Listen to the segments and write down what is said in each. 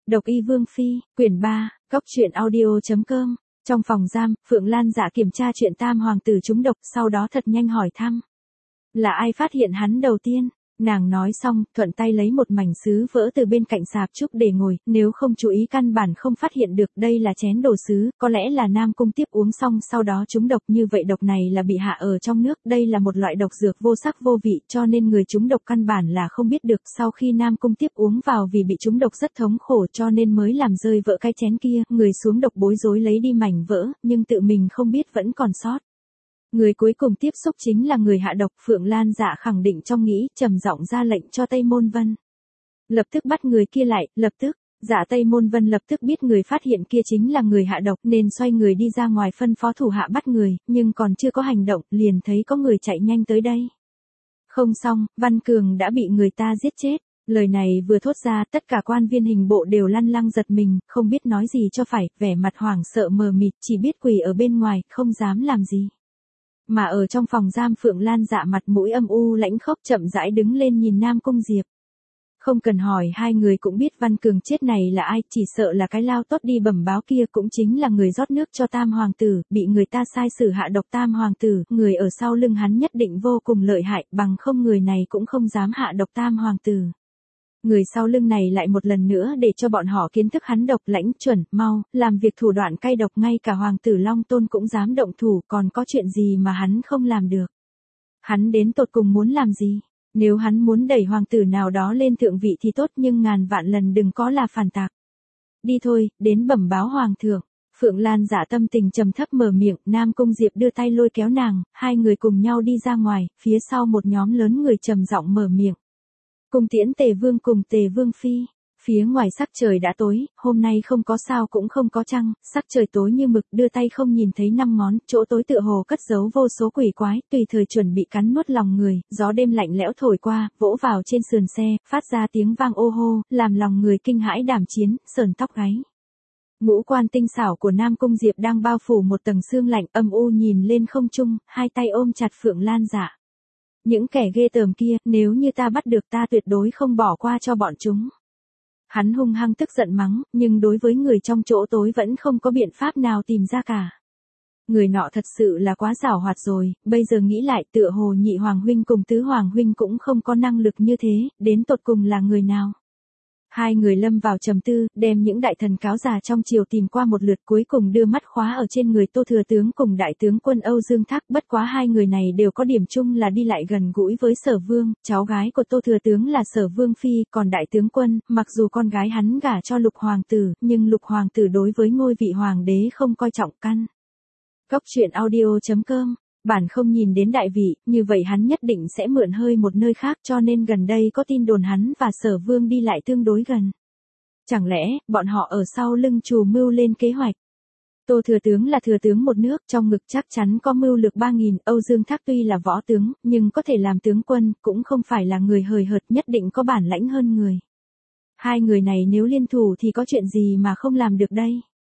Độc Y Vương Phi, quyển 3, Cốc truyện audio.com. Trong phòng giam, Phượng Lan Dạ kiểm tra chuyện tam hoàng tử trúng độc, sau đó thật nhanh hỏi thăm. Là ai phát hiện hắn đầu tiên? Nàng nói xong, thuận tay lấy một mảnh sứ vỡ từ bên cạnh sạp trúc để ngồi, nếu không chú ý căn bản không phát hiện được, đây là chén đồ sứ, có lẽ là Nam Cung Tiếp uống xong sau đó trúng độc, như vậy độc này là bị hạ ở trong nước, đây là một loại độc dược vô sắc vô vị, cho nên người trúng độc căn bản là không biết được, sau khi Nam Cung Tiếp uống vào vì bị trúng độc rất thống khổ cho nên mới làm rơi vỡ cái chén kia, người xuống độc bối rối lấy đi mảnh vỡ, nhưng tự mình không biết vẫn còn sót. Người cuối cùng tiếp xúc chính là người hạ độc, Phượng Lan Dạ khẳng định trong nghĩ, trầm giọng ra lệnh cho Tây Môn Vân. Lập tức bắt người kia lại, lập tức. Dạ Tây Môn Vân lập tức biết người phát hiện kia chính là người hạ độc nên xoay người đi ra ngoài phân phó thủ hạ bắt người, nhưng còn chưa có hành động, liền thấy có người chạy nhanh tới đây. Không xong, Văn Cường đã bị người ta giết chết. Lời này vừa thốt ra, tất cả quan viên hình bộ đều lăn lăng giật mình, không biết nói gì cho phải, vẻ mặt hoảng sợ mờ mịt, chỉ biết quỳ ở bên ngoài, không dám làm gì. Mà ở trong phòng giam Phượng Lan Dạ mặt mũi âm u lãnh khốc chậm rãi đứng lên nhìn Nam Cung Diệp. Không cần hỏi hai người cũng biết Văn Cường chết này là ai, chỉ sợ là cái lao tốt đi bẩm báo kia cũng chính là người rót nước cho tam hoàng tử, bị người ta sai sử hạ độc tam hoàng tử, người ở sau lưng hắn nhất định vô cùng lợi hại, bằng không người này cũng không dám hạ độc tam hoàng tử. Người sau lưng này lại một lần nữa để cho bọn họ kiến thức hắn độc lãnh chuẩn, mau, làm việc thủ đoạn cay độc, ngay cả hoàng tử Long Tôn cũng dám động thủ, còn có chuyện gì mà hắn không làm được. Hắn đến tột cùng muốn làm gì? Nếu hắn muốn đẩy hoàng tử nào đó lên thượng vị thì tốt, nhưng ngàn vạn lần đừng có là phản tạc. Đi thôi, đến bẩm báo hoàng thượng. Phượng Lan Dạ tâm tình trầm thấp mở miệng, Nam Cung Diệp đưa tay lôi kéo nàng, hai người cùng nhau đi ra ngoài, phía sau một nhóm lớn người trầm giọng mở miệng. Cung tiễn Tề Vương cùng Tề Vương Phi. Phía ngoài sắc trời đã tối, hôm nay không có sao cũng không có trăng, sắc trời tối như mực, đưa tay không nhìn thấy năm ngón, chỗ tối tựa hồ cất giấu vô số quỷ quái, tùy thời chuẩn bị cắn nuốt lòng người, gió đêm lạnh lẽo thổi qua, vỗ vào trên sườn xe, phát ra tiếng vang ô hô, làm lòng người kinh hãi đảm chiến, sờn tóc gáy. Ngũ quan tinh xảo của Nam Cung Diệp đang bao phủ một tầng sương lạnh âm u nhìn lên không trung, hai tay ôm chặt Phượng Lan Dạ. Những kẻ ghê tởm kia, nếu như ta bắt được ta tuyệt đối không bỏ qua cho bọn chúng. Hắn hung hăng tức giận mắng, nhưng đối với người trong chỗ tối vẫn không có biện pháp nào tìm ra cả. Người nọ thật sự là quá giảo hoạt rồi, bây giờ nghĩ lại tựa hồ nhị hoàng huynh cùng tứ hoàng huynh cũng không có năng lực như thế, đến tột cùng là người nào. Hai người lâm vào trầm tư, đem những đại thần cáo già trong triều tìm qua một lượt, cuối cùng đưa mắt khóa ở trên người Tô Thừa Tướng cùng đại tướng quân Âu Dương Thác, bất quá hai người này đều có điểm chung là đi lại gần gũi với Sở Vương, cháu gái của Tô Thừa Tướng là Sở Vương Phi, còn đại tướng quân, mặc dù con gái hắn gả cho Lục Hoàng tử, nhưng Lục Hoàng tử đối với ngôi vị hoàng đế không coi trọng căn. Cốc truyện audio.com. Bản không nhìn đến đại vị, như vậy hắn nhất định sẽ mượn hơi một nơi khác, cho nên gần đây có tin đồn hắn và Sở Vương đi lại tương đối gần. Chẳng lẽ, bọn họ ở sau lưng trù mưu lên kế hoạch? Tô Thừa Tướng là thừa tướng một nước, trong ngực chắc chắn có mưu lược 3.000, Âu Dương Thác tuy là võ tướng, nhưng có thể làm tướng quân, cũng không phải là người hời hợt, nhất định có bản lãnh hơn người. Hai người này nếu liên thủ thì có chuyện gì mà không làm được đây?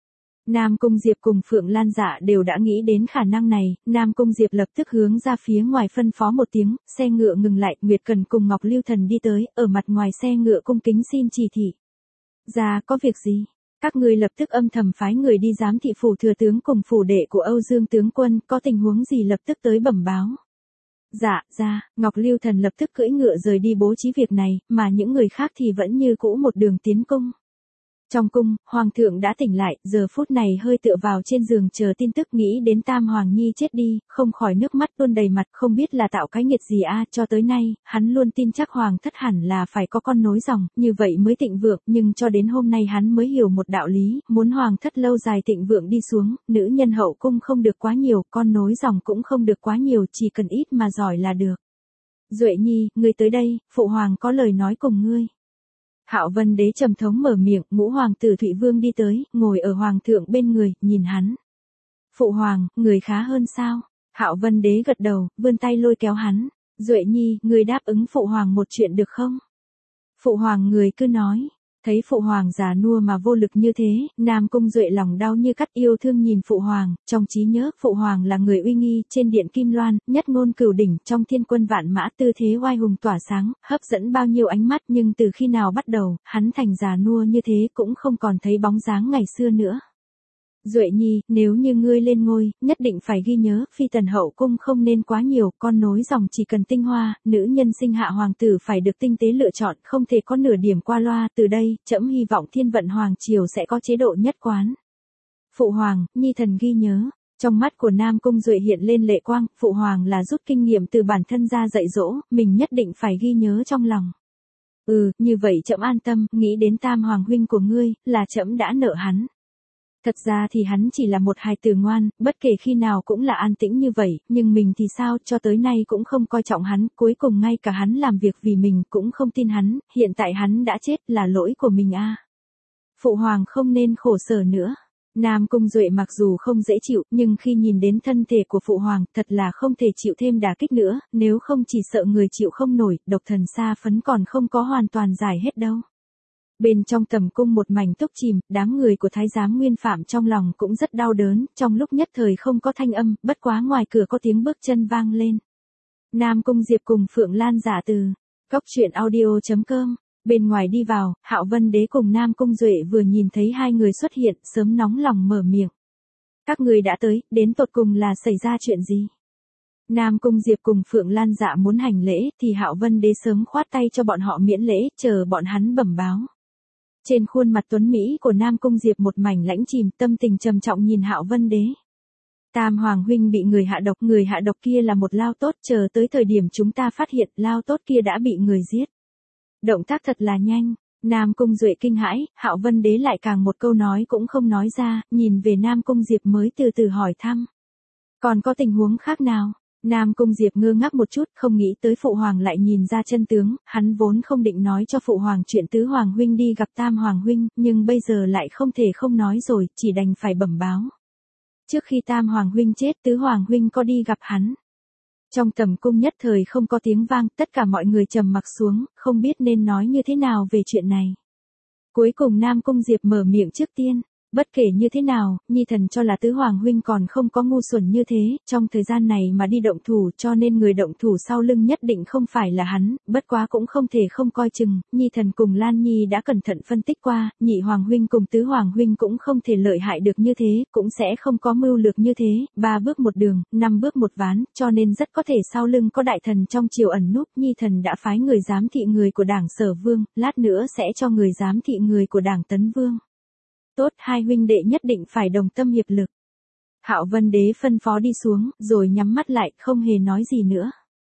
Nam Cung Diệp cùng Phượng Lan Dạ đều đã nghĩ đến khả năng này, Nam Cung Diệp lập tức hướng ra phía ngoài phân phó một tiếng, xe ngựa ngừng lại, Nguyệt Cần cùng Ngọc Lưu Thần đi tới, ở mặt ngoài xe ngựa cung kính xin chỉ thị. Dạ có việc gì? Các ngươi lập tức âm thầm phái người đi giám thị phủ thừa tướng cùng phủ đệ của Âu Dương tướng quân, có tình huống gì lập tức tới bẩm báo. Dạ, ra, Ngọc Lưu Thần lập tức cưỡi ngựa rời đi bố trí việc này, mà những người khác thì vẫn như cũ một đường tiến cung. Trong cung, Hoàng thượng đã tỉnh lại, giờ phút này hơi tựa vào trên giường chờ tin tức, nghĩ đến Tam Hoàng Nhi chết đi, không khỏi nước mắt tuôn đầy mặt, không biết là tạo cái nghiệt gì cho tới nay, hắn luôn tin chắc Hoàng thất hẳn là phải có con nối dòng, như vậy mới thịnh vượng, nhưng cho đến hôm nay hắn mới hiểu một đạo lý, muốn Hoàng thất lâu dài thịnh vượng đi xuống, nữ nhân hậu cung không được quá nhiều, con nối dòng cũng không được quá nhiều, chỉ cần ít mà giỏi là được. Duệ Nhi, ngươi tới đây, Phụ Hoàng có lời nói cùng ngươi. Hạo Vân Đế trầm thống mở miệng, ngũ hoàng tử Thụy Vương đi tới, ngồi ở hoàng thượng bên người, nhìn hắn. Phụ hoàng, người khá hơn sao? Hạo Vân Đế gật đầu, vươn tay lôi kéo hắn. Duệ Nhi, người đáp ứng phụ hoàng một chuyện được không? Phụ hoàng người cứ nói. Thấy phụ hoàng già nua mà vô lực như thế, Nam Cung Duệ lòng đau như cắt, yêu thương nhìn phụ hoàng, trong trí nhớ phụ hoàng là người uy nghi trên điện Kim Loan, nhất ngôn cửu đỉnh trong thiên quân vạn mã, tư thế oai hùng tỏa sáng, hấp dẫn bao nhiêu ánh mắt, nhưng từ khi nào bắt đầu, hắn thành già nua như thế cũng không còn thấy bóng dáng ngày xưa nữa. Duệ nhi, nếu như ngươi lên ngôi, nhất định phải ghi nhớ, phi tần hậu cung không nên quá nhiều, con nối dòng chỉ cần tinh hoa, nữ nhân sinh hạ hoàng tử phải được tinh tế lựa chọn, không thể có nửa điểm qua loa, từ đây, trẫm hy vọng thiên vận hoàng triều sẽ có chế độ nhất quán. Phụ hoàng, nhi thần ghi nhớ. Trong mắt của Nam Cung Duệ hiện lên lệ quang, phụ hoàng là rút kinh nghiệm từ bản thân ra dạy dỗ, mình nhất định phải ghi nhớ trong lòng. Như vậy trẫm an tâm, nghĩ đến tam hoàng huynh của ngươi, là trẫm đã nợ hắn. Thật ra thì hắn chỉ là một hài tử ngoan, bất kể khi nào cũng là an tĩnh như vậy, nhưng mình thì sao, cho tới nay cũng không coi trọng hắn, cuối cùng ngay cả hắn làm việc vì mình cũng không tin hắn, hiện tại hắn đã chết là lỗi của mình a. Phụ hoàng không nên khổ sở nữa. Nam Cung Duệ mặc dù không dễ chịu, nhưng khi nhìn đến thân thể của phụ hoàng, thật là không thể chịu thêm đả kích nữa, nếu không chỉ sợ người chịu không nổi, độc thần sa phấn còn không có hoàn toàn giải hết đâu. Bên trong tầm cung một mảnh túc chìm, đám người của thái giám Nguyên Phạm trong lòng cũng rất đau đớn, trong lúc nhất thời không có thanh âm, bất quá ngoài cửa có tiếng bước chân vang lên. Nam Cung Diệp cùng Phượng Lan Giả từ góc truyện audio.com. Bên ngoài đi vào, Hạo Vân Đế cùng Nam Cung Duệ vừa nhìn thấy hai người xuất hiện, sớm nóng lòng mở miệng. Các người đã tới, đến tột cùng là xảy ra chuyện gì? Nam Cung Diệp cùng Phượng Lan Dạ muốn hành lễ, thì Hạo Vân Đế sớm khoát tay cho bọn họ miễn lễ, chờ bọn hắn bẩm báo. Trên khuôn mặt tuấn mỹ của Nam Cung Diệp một mảnh lãnh chìm, tâm tình trầm trọng nhìn Hạo Vân Đế. Tam Hoàng huynh bị người hạ độc kia là một lao tốt, chờ tới thời điểm chúng ta phát hiện, lao tốt kia đã bị người giết. Động tác thật là nhanh, Nam Cung Duệ kinh hãi, Hạo Vân Đế lại càng một câu nói cũng không nói ra, nhìn về Nam Cung Diệp mới từ từ hỏi thăm. Còn có tình huống khác nào? Nam Cung Diệp ngơ ngác một chút, không nghĩ tới phụ hoàng lại nhìn ra chân tướng, hắn vốn không định nói cho phụ hoàng chuyện tứ hoàng huynh đi gặp tam hoàng huynh, nhưng bây giờ lại không thể không nói rồi, chỉ đành phải bẩm báo. Trước khi tam hoàng huynh chết, tứ hoàng huynh có đi gặp hắn. Trong tầm cung nhất thời không có tiếng vang, tất cả mọi người trầm mặc xuống, không biết nên nói như thế nào về chuyện này. Cuối cùng Nam Cung Diệp mở miệng trước tiên. Bất kể như thế nào, nhi thần cho là tứ hoàng huynh còn không có ngu xuẩn như thế, trong thời gian này mà đi động thủ, cho nên người động thủ sau lưng nhất định không phải là hắn, bất quá cũng không thể không coi chừng, nhi thần cùng Lan Nhi đã cẩn thận phân tích qua, nhị hoàng huynh cùng tứ hoàng huynh cũng không thể lợi hại được như thế, cũng sẽ không có mưu lược như thế, 3 bước một đường, 5 bước một ván, cho nên rất có thể sau lưng có đại thần trong triều ẩn núp, nhi thần đã phái người giám thị người của đảng Sở Vương, lát nữa sẽ cho người giám thị người của đảng Tấn Vương. Tốt, hai huynh đệ nhất định phải đồng tâm hiệp lực. Hạo Vân Đế phân phó đi xuống, rồi nhắm mắt lại, không hề nói gì nữa.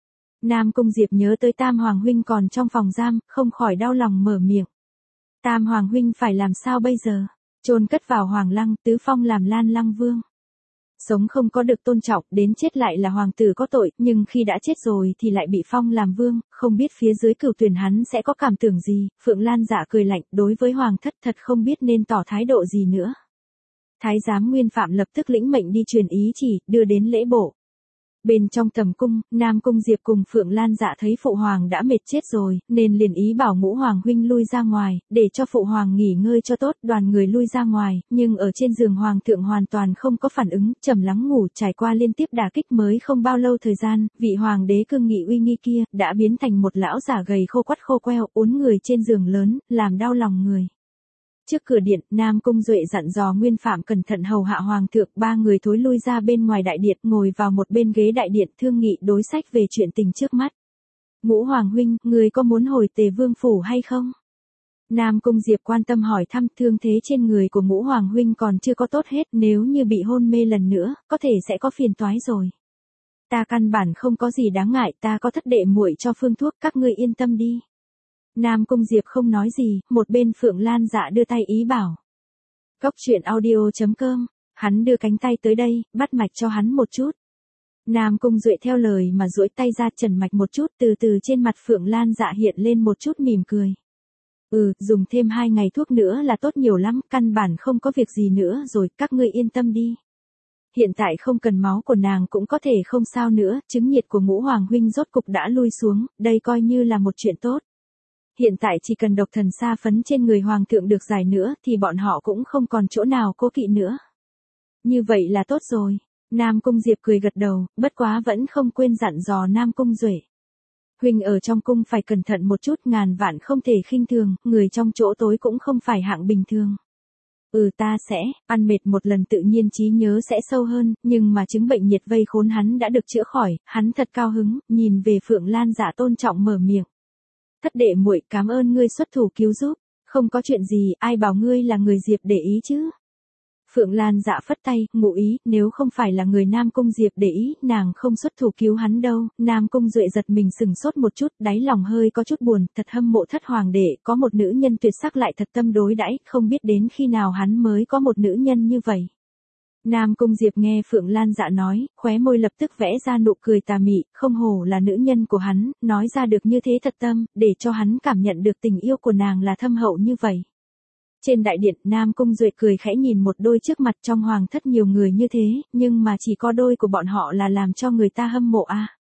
Nam Cung Diệp nhớ tới Tam Hoàng huynh còn trong phòng giam, không khỏi đau lòng mở miệng. Tam Hoàng huynh phải làm sao bây giờ? Chôn cất vào Hoàng Lăng, tứ phong làm Lan Lăng Vương. Sống không có được tôn trọng, đến chết lại là hoàng tử có tội, nhưng khi đã chết rồi thì lại bị phong làm vương, không biết phía dưới Cửu Tuyển hắn sẽ có cảm tưởng gì. Phượng Lan Dạ cười lạnh, đối với hoàng thất thật không biết nên tỏ thái độ gì nữa. Thái giám Nguyên Phạm lập tức lĩnh mệnh đi truyền ý chỉ, đưa đến lễ bộ. Bên trong tầm cung, Nam Cung Diệp cùng Phượng Lan Dạ thấy phụ hoàng đã mệt chết rồi, nên liền ý bảo Ngũ Hoàng huynh lui ra ngoài, để cho phụ hoàng nghỉ ngơi cho tốt. Đoàn người lui ra ngoài, nhưng ở trên giường hoàng thượng hoàn toàn không có phản ứng, trầm lắng ngủ. Trải qua liên tiếp đả kích mới không bao lâu thời gian, vị hoàng đế cương nghị uy nghi kia đã biến thành một lão giả gầy khô quắt khô queo, uốn người trên giường lớn, làm đau lòng người. Trước cửa điện, Nam Cung Duệ dặn dò Nguyên Phạm cẩn thận hầu hạ hoàng thượng, 3 người thối lui ra bên ngoài đại điện, ngồi vào một bên ghế đại điện thương nghị đối sách về chuyện tình trước mắt. Ngũ Hoàng huynh, người có muốn hồi Tề Vương phủ hay không? Nam Cung Diệp quan tâm hỏi thăm. Thương thế trên người của Ngũ Hoàng huynh còn chưa có tốt hết, nếu như bị hôn mê lần nữa, có thể sẽ có phiền toái rồi. Ta căn bản không có gì đáng ngại, ta có thất đệ muội cho phương thuốc, các ngươi yên tâm đi. Nam Cung Diệp không nói gì, một bên Phượng Lan Dạ đưa tay ý bảo. Góc truyện audio.com, hắn đưa cánh tay tới đây, bắt mạch cho hắn một chút. Nam Cung Duệ theo lời mà duỗi tay ra trần mạch một chút, từ từ trên mặt Phượng Lan Dạ hiện lên một chút mỉm cười. Dùng thêm 2 ngày thuốc nữa là tốt nhiều lắm, căn bản không có việc gì nữa rồi, các ngươi yên tâm đi. Hiện tại không cần máu của nàng cũng có thể không sao nữa, chứng nhiệt của Ngũ Hoàng huynh rốt cục đã lui xuống, đây coi như là một chuyện tốt. hiện tại chỉ cần độc thần sa phấn trên người hoàng thượng được giải nữa thì bọn họ cũng không còn chỗ nào cố kỵ nữa. Như vậy là tốt rồi. Nam Cung Diệp cười gật đầu, bất quá vẫn không quên dặn dò Nam Cung Duệ. Huynh ở trong cung phải cẩn thận một chút, ngàn vạn không thể khinh thường, người trong chỗ tối cũng không phải hạng bình thường. Ta sẽ, ăn mệt một lần tự nhiên trí nhớ sẽ sâu hơn, nhưng mà chứng bệnh nhiệt vây khốn hắn đã được chữa khỏi, hắn thật cao hứng, nhìn về Phượng Lan Dạ tôn trọng mở miệng. Thất đệ muội, cảm ơn ngươi xuất thủ cứu giúp, không có chuyện gì, ai bảo ngươi là người Diệp để ý chứ. Phượng Lan Dạ phất tay, ngụ ý, nếu không phải là người Nam Cung Diệp để ý, nàng không xuất thủ cứu hắn đâu. Nam Cung Duệ giật mình sừng sốt một chút, đáy lòng hơi có chút buồn, thật hâm mộ Thất hoàng đệ, có một nữ nhân tuyệt sắc lại thật tâm đối đãi, không biết đến khi nào hắn mới có một nữ nhân như vậy. Nam Cung Diệp nghe Phượng Lan Dạ nói, khóe môi lập tức vẽ ra nụ cười tà mị, không hổ là nữ nhân của hắn, nói ra được như thế thật tâm, để cho hắn cảm nhận được tình yêu của nàng là thâm hậu như vậy. Trên đại điện, Nam Cung Duệ cười khẽ nhìn một đôi trước mặt trong hoàng thất nhiều người như thế, nhưng mà chỉ có đôi của bọn họ là làm cho người ta hâm mộ à.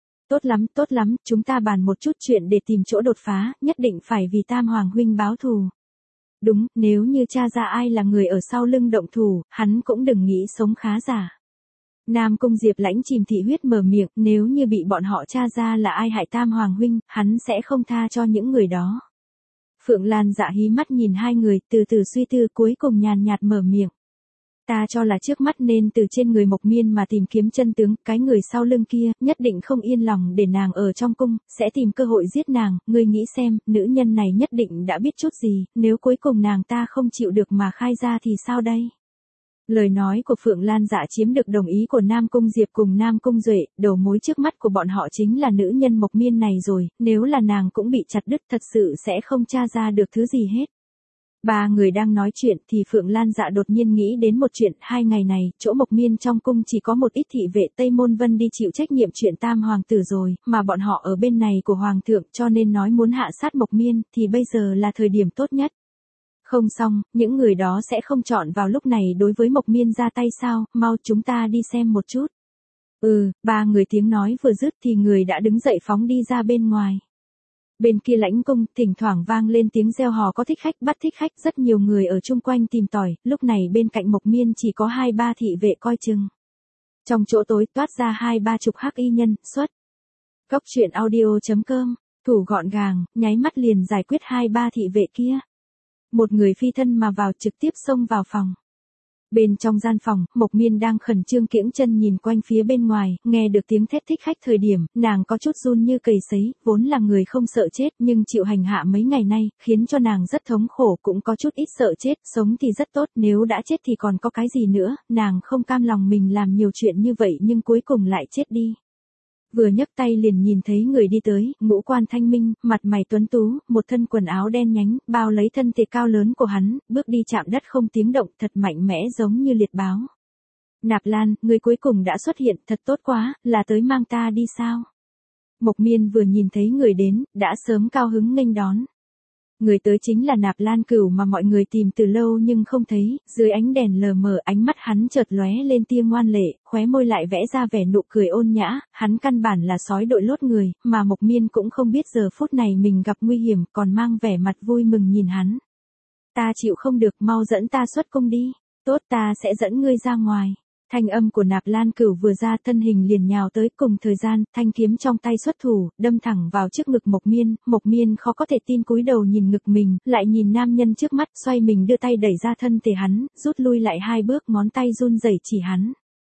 Tốt lắm, chúng ta bàn một chút chuyện để tìm chỗ đột phá, nhất định phải vì Tam Hoàng huynh báo thù. Đúng, nếu như tra ra ai là người ở sau lưng động thủ, hắn cũng đừng nghĩ sống khá giả. Nam Cung Diệp lãnh chìm thị huyết mở miệng, nếu như bị bọn họ tra ra là ai hại Tam Hoàng huynh, hắn sẽ không tha cho những người đó. Phượng Lan Dạ hí mắt nhìn hai người, từ từ suy tư cuối cùng nhàn nhạt mở miệng. Ta cho là trước mắt nên từ trên người Mộc Miên mà tìm kiếm chân tướng, cái người sau lưng kia, nhất định không yên lòng để nàng ở trong cung, sẽ tìm cơ hội giết nàng, ngươi nghĩ xem, nữ nhân này nhất định đã biết chút gì, nếu cuối cùng nàng ta không chịu được mà khai ra thì sao đây? Lời nói của Phượng Lan Dạ chiếm được đồng ý của Nam Cung Diệp cùng Nam Cung Duệ, đầu mối trước mắt của bọn họ chính là nữ nhân Mộc Miên này rồi, nếu là nàng cũng bị chặt đứt thật sự sẽ không tra ra được thứ gì hết. Ba người đang nói chuyện thì Phượng Lan Dạ đột nhiên nghĩ đến một chuyện, 2 ngày này, chỗ Mộc Miên trong cung chỉ có một ít thị vệ Tây Môn Vân đi chịu trách nhiệm chuyện Tam Hoàng tử rồi, mà bọn họ ở bên này của Hoàng thượng cho nên nói muốn hạ sát Mộc Miên, thì bây giờ là thời điểm tốt nhất. Không xong, những người đó sẽ không chọn vào lúc này đối với Mộc Miên ra tay sao, mau chúng ta đi xem một chút. Ba người tiếng nói vừa dứt thì người đã đứng dậy phóng đi ra bên ngoài. Bên kia lãnh cung, thỉnh thoảng vang lên tiếng reo hò có thích khách bắt thích khách, rất nhiều người ở chung quanh tìm tòi, lúc này bên cạnh Mộc Miên chỉ có 2-3 thị vệ coi chừng. Trong chỗ tối toát ra 2-3 chục hắc y nhân, xuất. Cốc truyện audio.com, thủ gọn gàng, nháy mắt liền giải quyết 2-3 thị vệ kia. Một người phi thân mà vào trực tiếp xông vào phòng. Bên trong gian phòng, Mộc Miên đang khẩn trương kiễng chân nhìn quanh phía bên ngoài, nghe được tiếng thét thích khách thời điểm, nàng có chút run như cầy sấy, vốn là người không sợ chết nhưng chịu hành hạ mấy ngày nay, khiến cho nàng rất thống khổ cũng có chút ít sợ chết, sống thì rất tốt, nếu đã chết thì còn có cái gì nữa, nàng không cam lòng mình làm nhiều chuyện như vậy nhưng cuối cùng lại chết đi. Vừa nhấc tay liền nhìn thấy người đi tới, ngũ quan thanh minh, mặt mày tuấn tú, một thân quần áo đen nhánh, bao lấy thân thể cao lớn của hắn, bước đi chạm đất không tiếng động, thật mạnh mẽ giống như liệt báo. Nạp Lan, người cuối cùng đã xuất hiện, thật tốt quá, là tới mang ta đi sao? Mộc Miên vừa nhìn thấy người đến, đã sớm cao hứng nghênh đón. Người tới chính là Nạp Lan Cửu mà mọi người tìm từ lâu nhưng không thấy, dưới ánh đèn lờ mờ ánh mắt hắn chợt lóe lên tia ngoan lệ, khóe môi lại vẽ ra vẻ nụ cười ôn nhã, hắn căn bản là sói đội lốt người, mà Mộc Miên cũng không biết giờ phút này mình gặp nguy hiểm, còn mang vẻ mặt vui mừng nhìn hắn. Ta chịu không được, mau dẫn ta xuất cung đi, tốt ta sẽ dẫn ngươi ra ngoài. Thanh âm của Nạp Lan Cửu vừa ra thân hình liền nhào tới cùng thời gian, thanh kiếm trong tay xuất thủ, đâm thẳng vào trước ngực Mộc Miên khó có thể tin cúi đầu nhìn ngực mình, lại nhìn nam nhân trước mắt, xoay mình đưa tay đẩy ra thân thể hắn, rút lui lại 2 bước ngón tay run rẩy chỉ hắn.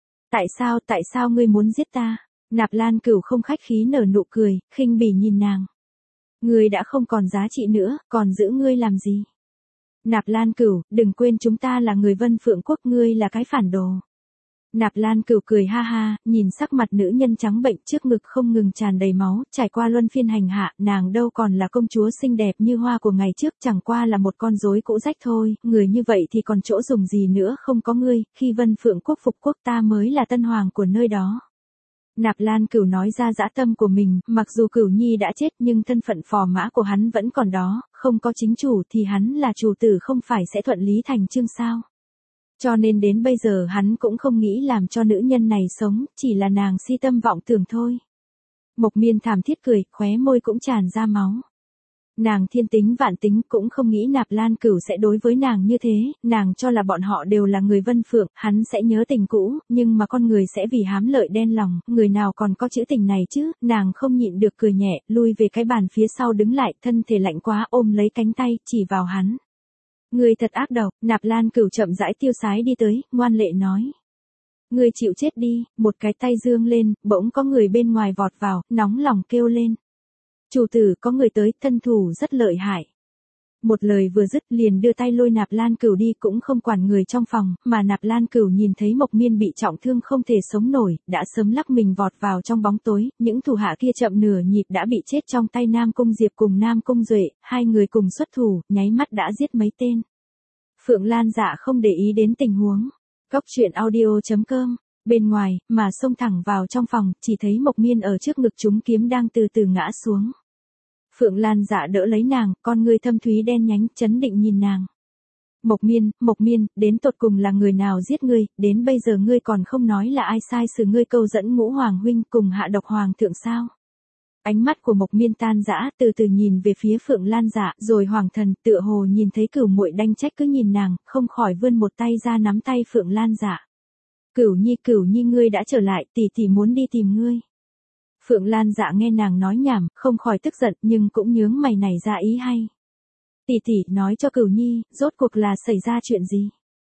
Tại sao ngươi muốn giết ta? Nạp Lan Cửu không khách khí nở nụ cười, khinh bỉ nhìn nàng. Ngươi đã không còn giá trị nữa, còn giữ ngươi làm gì? Nạp Lan Cửu, đừng quên chúng ta là người Vân Phượng Quốc, ngươi là cái phản đồ. Nạp Lan Cửu cười ha ha, nhìn sắc mặt nữ nhân trắng bệnh trước ngực không ngừng tràn đầy máu, trải qua luân phiên hành hạ, nàng đâu còn là công chúa xinh đẹp như hoa của ngày trước, chẳng qua là một con rối cũ rách thôi, người như vậy thì còn chỗ dùng gì nữa, không có ngươi, khi Vân Phượng Quốc phục quốc ta mới là tân hoàng của nơi đó. Nạp Lan Cửu nói ra dã tâm của mình, mặc dù Cửu Nhi đã chết nhưng thân phận phò mã của hắn vẫn còn đó, không có chính chủ thì hắn là chủ tử không phải sẽ thuận lý thành chương sao. Cho nên đến bây giờ hắn cũng không nghĩ làm cho nữ nhân này sống, chỉ là nàng si tâm vọng tưởng thôi. Mộc Miên thảm thiết cười, khóe môi cũng tràn ra máu. Nàng thiên tính vạn tính cũng không nghĩ Nạp Lan Cửu sẽ đối với nàng như thế, nàng cho là bọn họ đều là người Vân Phượng, hắn sẽ nhớ tình cũ, nhưng mà con người sẽ vì hám lợi đen lòng, người nào còn có chữ tình này chứ, nàng không nhịn được cười nhẹ, lui về cái bàn phía sau đứng lại, thân thể lạnh quá ôm lấy cánh tay, chỉ vào hắn. Ngươi thật ác độc, Nạp Lan Cửu chậm rãi tiêu sái đi tới, ngoan lệ nói. Ngươi chịu chết đi, một cái tay dương lên, bỗng có người bên ngoài vọt vào, nóng lòng kêu lên. Chủ tử có người tới, thân thủ rất lợi hại. Một lời vừa dứt liền đưa tay lôi Nạp Lan Cửu đi cũng không quản người trong phòng, mà Nạp Lan Cửu nhìn thấy Mộc Miên bị trọng thương không thể sống nổi, đã sớm lắc mình vọt vào trong bóng tối, những thủ hạ kia chậm nửa nhịp đã bị chết trong tay Nam Cung Diệp cùng Nam Cung Duệ, hai người cùng xuất thủ, nháy mắt đã giết mấy tên. Phượng Lan Dạ không để ý đến tình huống. Cóc truyện audio.com. Bên ngoài, mà xông thẳng vào trong phòng, chỉ thấy Mộc Miên ở trước ngực chúng kiếm đang từ từ ngã xuống. Phượng Lan Dạ đỡ lấy nàng, con ngươi thâm thúy đen nhánh, chấn định nhìn nàng. Mộc Miên, đến tột cùng là người nào giết ngươi, đến bây giờ ngươi còn không nói là ai sai xử ngươi câu dẫn Ngũ Hoàng huynh cùng hạ độc hoàng thượng sao? Ánh mắt của Mộc Miên tan rã, từ từ nhìn về phía Phượng Lan Dạ, rồi Hoàng Thần, tựa hồ nhìn thấy Cửu muội đanh trách cứ nhìn nàng, không khỏi vươn một tay ra nắm tay Phượng Lan Dạ. Cửu Nhi ngươi đã trở lại, tỷ tỷ muốn đi tìm ngươi. Phượng Lan Dạ nghe nàng nói nhảm, không khỏi tức giận, nhưng cũng nhướng mày nảy ra ý hay. Tỷ tỷ, nói cho Cửu Nhi, rốt cuộc là xảy ra chuyện gì?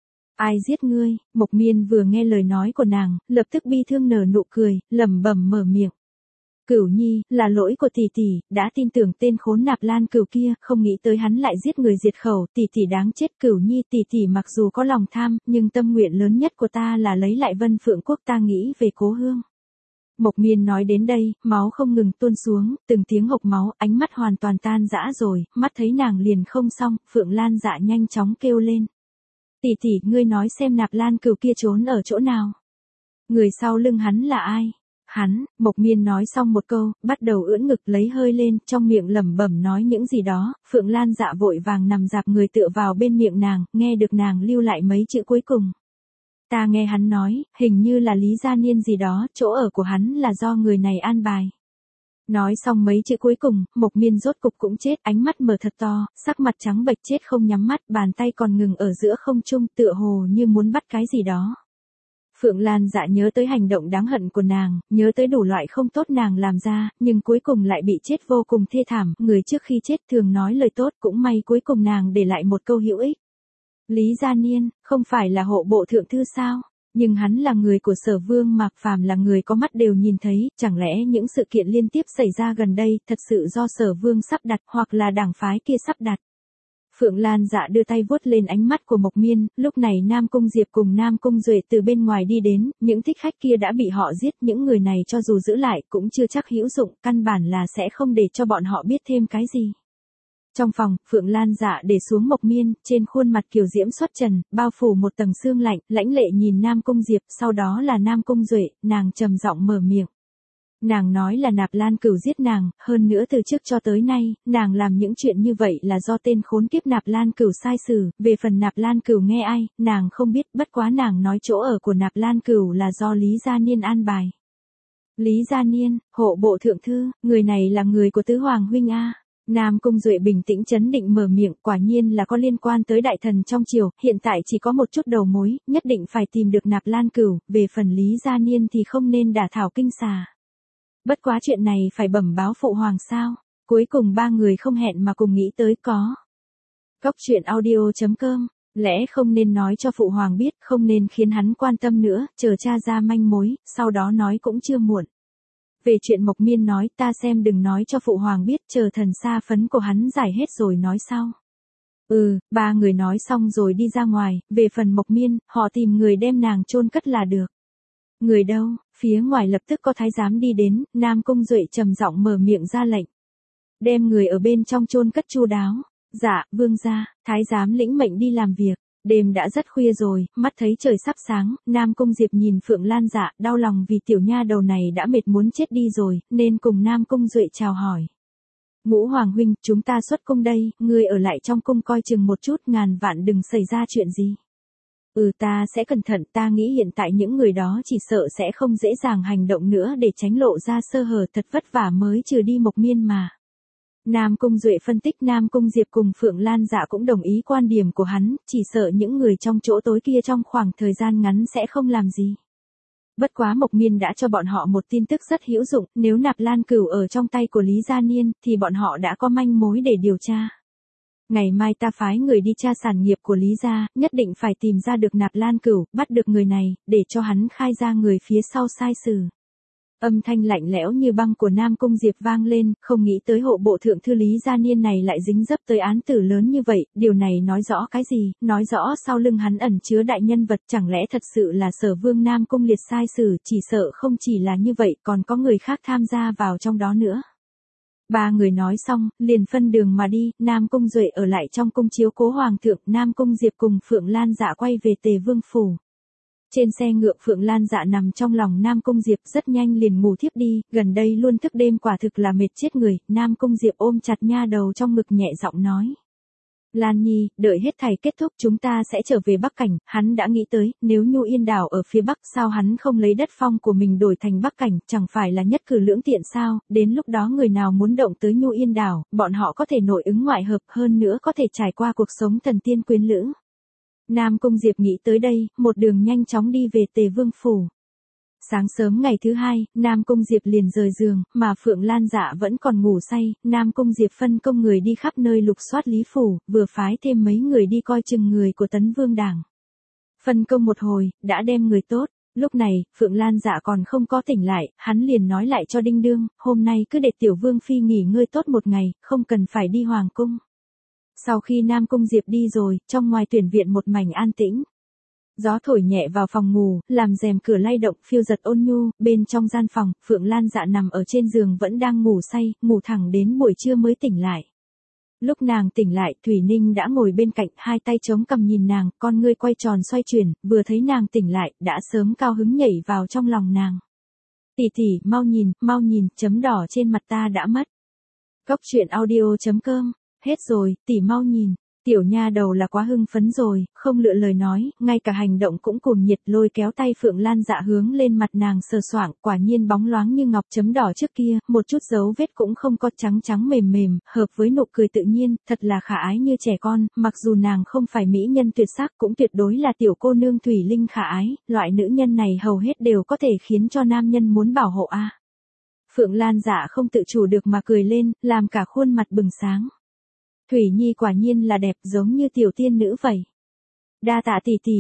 Ai giết ngươi? Mộc Miên vừa nghe lời nói của nàng, lập tức bi thương nở nụ cười, lẩm bẩm mở miệng. Cửu Nhi, là lỗi của tỷ tỷ, đã tin tưởng tên khốn Nạp Lan Cửu kia, không nghĩ tới hắn lại giết người diệt khẩu, tỷ tỷ đáng chết. Cửu Nhi, tỷ tỷ mặc dù có lòng tham, nhưng tâm nguyện lớn nhất của ta là lấy lại Vân Phượng quốc, ta nghĩ về cố hương. Mộc Miên nói đến đây, máu không ngừng tuôn xuống, từng tiếng hộc máu, ánh mắt hoàn toàn tan rã rồi, mắt thấy nàng liền không xong, Phượng Lan Dạ nhanh chóng kêu lên. Tỷ tỷ, ngươi nói xem Nạp Lan Cửu kia trốn ở chỗ nào? Người sau lưng hắn là ai? Hắn, Mộc Miên nói xong một câu, bắt đầu ưỡn ngực lấy hơi lên, trong miệng lẩm bẩm nói những gì đó, Phượng Lan Dạ vội vàng nằm dạp người tựa vào bên miệng nàng, nghe được nàng lưu lại mấy chữ cuối cùng. Ta nghe hắn nói, hình như là Lý Gia Niên gì đó, chỗ ở của hắn là do người này an bài. Nói xong mấy chữ cuối cùng, Mộc Miên rốt cục cũng chết, ánh mắt mở thật to, sắc mặt trắng bệch chết không nhắm mắt, bàn tay còn ngừng ở giữa không trung, tựa hồ như muốn bắt cái gì đó. Phượng Lan Dạ nhớ tới hành động đáng hận của nàng, nhớ tới đủ loại không tốt nàng làm ra, nhưng cuối cùng lại bị chết vô cùng thê thảm, người trước khi chết thường nói lời tốt, cũng may cuối cùng nàng để lại một câu hữu ích. Lý Gia Niên, không phải là hộ bộ thượng thư sao? Nhưng hắn là người của Sở Vương Mạc Phàm, là người có mắt đều nhìn thấy, chẳng lẽ những sự kiện liên tiếp xảy ra gần đây thật sự do Sở Vương sắp đặt hoặc là đảng phái kia sắp đặt? Phượng Lan Dạ đưa tay vuốt lên ánh mắt của Mộc Miên, lúc này Nam Cung Diệp cùng Nam Cung Duệ từ bên ngoài đi đến, những thích khách kia đã bị họ giết, những người này cho dù giữ lại cũng chưa chắc hữu dụng, căn bản là sẽ không để cho bọn họ biết thêm cái gì. Trong phòng, Phượng Lan Dạ để xuống Mộc Miên, trên khuôn mặt kiều diễm xuất trần, bao phủ một tầng sương lạnh, lãnh lệ nhìn Nam Cung Diệp, sau đó là Nam Cung Duệ, nàng trầm giọng mở miệng. Nàng nói là Nạp Lan Cửu giết nàng, hơn nữa từ trước cho tới nay, nàng làm những chuyện như vậy là do tên khốn kiếp Nạp Lan Cửu sai xử, về phần Nạp Lan Cửu nghe ai, nàng không biết, bất quá nàng nói chỗ ở của Nạp Lan Cửu là do Lý Gia Niên an bài. Lý Gia Niên, hộ bộ thượng thư, người này là người của Tứ Hoàng huynh a. Nam Cung Duệ bình tĩnh chấn định mở miệng, quả nhiên là có liên quan tới đại thần trong triều, hiện tại chỉ có một chút đầu mối, nhất định phải tìm được Nạp Lan Cửu, về phần Lý Gia Niên thì không nên đả thảo kinh xà. Bất quá chuyện này phải bẩm báo phụ hoàng sao? Cuối cùng ba người không hẹn mà cùng nghĩ tới có. Cóc truyện audio.com, lẽ không nên nói cho phụ hoàng biết, không nên khiến hắn quan tâm nữa, chờ tra ra manh mối, sau đó nói cũng chưa muộn. Về chuyện Mộc Miên nói, ta xem đừng nói cho phụ hoàng biết, chờ thần sa phấn của hắn giải hết rồi nói sau. Ba người nói xong rồi đi ra ngoài, về phần Mộc Miên, họ tìm người đem nàng chôn cất là được. Người đâu? Phía ngoài lập tức có thái giám đi đến, Nam Cung Duệ trầm giọng mở miệng ra lệnh. Đem người ở bên trong chôn cất chu đáo. Dạ, vương gia, thái giám lĩnh mệnh đi làm việc. Đêm đã rất khuya rồi, mắt thấy trời sắp sáng, Nam Cung Diệp nhìn Phượng Lan Dạ, đau lòng vì tiểu nha đầu này đã mệt muốn chết đi rồi, nên cùng Nam Cung Duệ chào hỏi. Ngũ Hoàng huynh, chúng ta xuất cung đây, ngươi ở lại trong cung coi chừng một chút, ngàn vạn đừng xảy ra chuyện gì. Ta sẽ cẩn thận, ta nghĩ hiện tại những người đó chỉ sợ sẽ không dễ dàng hành động nữa để tránh lộ ra sơ hở, thật vất vả mới trừ đi Mộc Miên mà. Nam Cung Duệ phân tích Nam Cung Diệp cùng Phượng Lan Dạ cũng đồng ý quan điểm của hắn, chỉ sợ những người trong chỗ tối kia trong khoảng thời gian ngắn sẽ không làm gì. Bất quá Mộc Miên đã cho bọn họ một tin tức rất hữu dụng, nếu Nạp Lan Cửu ở trong tay của Lý Gia Niên, thì bọn họ đã có manh mối để điều tra. Ngày mai ta phái người đi tra sản nghiệp của Lý Gia, nhất định phải tìm ra được Nạp Lan Cửu, bắt được người này, để cho hắn khai ra người phía sau sai sự. Âm thanh lạnh lẽo như băng của Nam Cung Diệp vang lên, không nghĩ tới hộ bộ thượng thư Lý Gia Niên này lại dính dấp tới án tử lớn như vậy, điều này nói rõ cái gì, nói rõ sau lưng hắn ẩn chứa đại nhân vật, chẳng lẽ thật sự là Sở Vương Nam Cung Liệt sai sử, chỉ sợ không chỉ là như vậy, còn có người khác tham gia vào trong đó nữa. Ba người nói xong, liền phân đường mà đi, Nam Cung Duệ ở lại trong cung chiếu cố hoàng thượng, Nam Cung Diệp cùng Phượng Lan Dạ quay về Tề Vương phủ. Trên xe ngựa Phượng Lan Dạ nằm trong lòng Nam Cung Diệp rất nhanh liền ngủ thiếp đi, gần đây luôn thức đêm quả thực là mệt chết người, Nam Cung Diệp ôm chặt nha đầu trong ngực nhẹ giọng nói. Lan Nhi, đợi hết thảy kết thúc chúng ta sẽ trở về Bắc Cảnh, hắn đã nghĩ tới, nếu Nhu Yên đảo ở phía Bắc sao hắn không lấy đất phong của mình đổi thành Bắc Cảnh, chẳng phải là nhất cử lưỡng tiện sao, đến lúc đó người nào muốn động tới Nhu Yên đảo, bọn họ có thể nội ứng ngoại hợp hơn nữa có thể trải qua cuộc sống thần tiên quyến lữ. Nam Cung Diệp nghĩ tới đây, một đường nhanh chóng đi về Tề Vương phủ. Sáng sớm ngày thứ hai, Nam Cung Diệp liền rời giường, mà Phượng Lan Dạ vẫn còn ngủ say, Nam Cung Diệp phân công người đi khắp nơi lục soát Lý phủ, vừa phái thêm mấy người đi coi chừng người của Tấn Vương Đảng. Phân công một hồi, đã đem người tốt, lúc này, Phượng Lan Dạ còn không có tỉnh lại, hắn liền nói lại cho Đinh Đương, hôm nay cứ để Tiểu Vương Phi nghỉ ngơi tốt một ngày, không cần phải đi Hoàng cung. Sau khi Nam Cung Diệp đi rồi, trong ngoài tuyển viện một mảnh an tĩnh. Gió thổi nhẹ vào phòng ngủ, làm rèm cửa lay động phiêu giật ôn nhu, bên trong gian phòng, Phượng Lan Dạ nằm ở trên giường vẫn đang ngủ say, ngủ thẳng đến buổi trưa mới tỉnh lại. Lúc nàng tỉnh lại, Thủy Ninh đã ngồi bên cạnh, hai tay chống cằm nhìn nàng, con ngươi quay tròn xoay chuyển, vừa thấy nàng tỉnh lại, đã sớm cao hứng nhảy vào trong lòng nàng. Tỷ tỷ, mau nhìn, chấm đỏ trên mặt ta đã mất. Cóc truyện audio.com, hết rồi, tỷ mau nhìn. Tiểu nha đầu là quá hưng phấn rồi, không lựa lời nói, ngay cả hành động cũng cuồng nhiệt lôi kéo tay Phượng Lan Dạ hướng lên mặt nàng sờ soạng, quả nhiên bóng loáng như ngọc chấm đỏ trước kia, một chút dấu vết cũng không có, trắng trắng mềm mềm, hợp với nụ cười tự nhiên, thật là khả ái như trẻ con, mặc dù nàng không phải mỹ nhân tuyệt sắc cũng tuyệt đối là tiểu cô nương thủy linh khả ái, loại nữ nhân này hầu hết đều có thể khiến cho nam nhân muốn bảo hộ a. Phượng Lan Dạ không tự chủ được mà cười lên, làm cả khuôn mặt bừng sáng. Thủy Nhi quả nhiên là đẹp giống như tiểu tiên nữ vậy. Đa tạ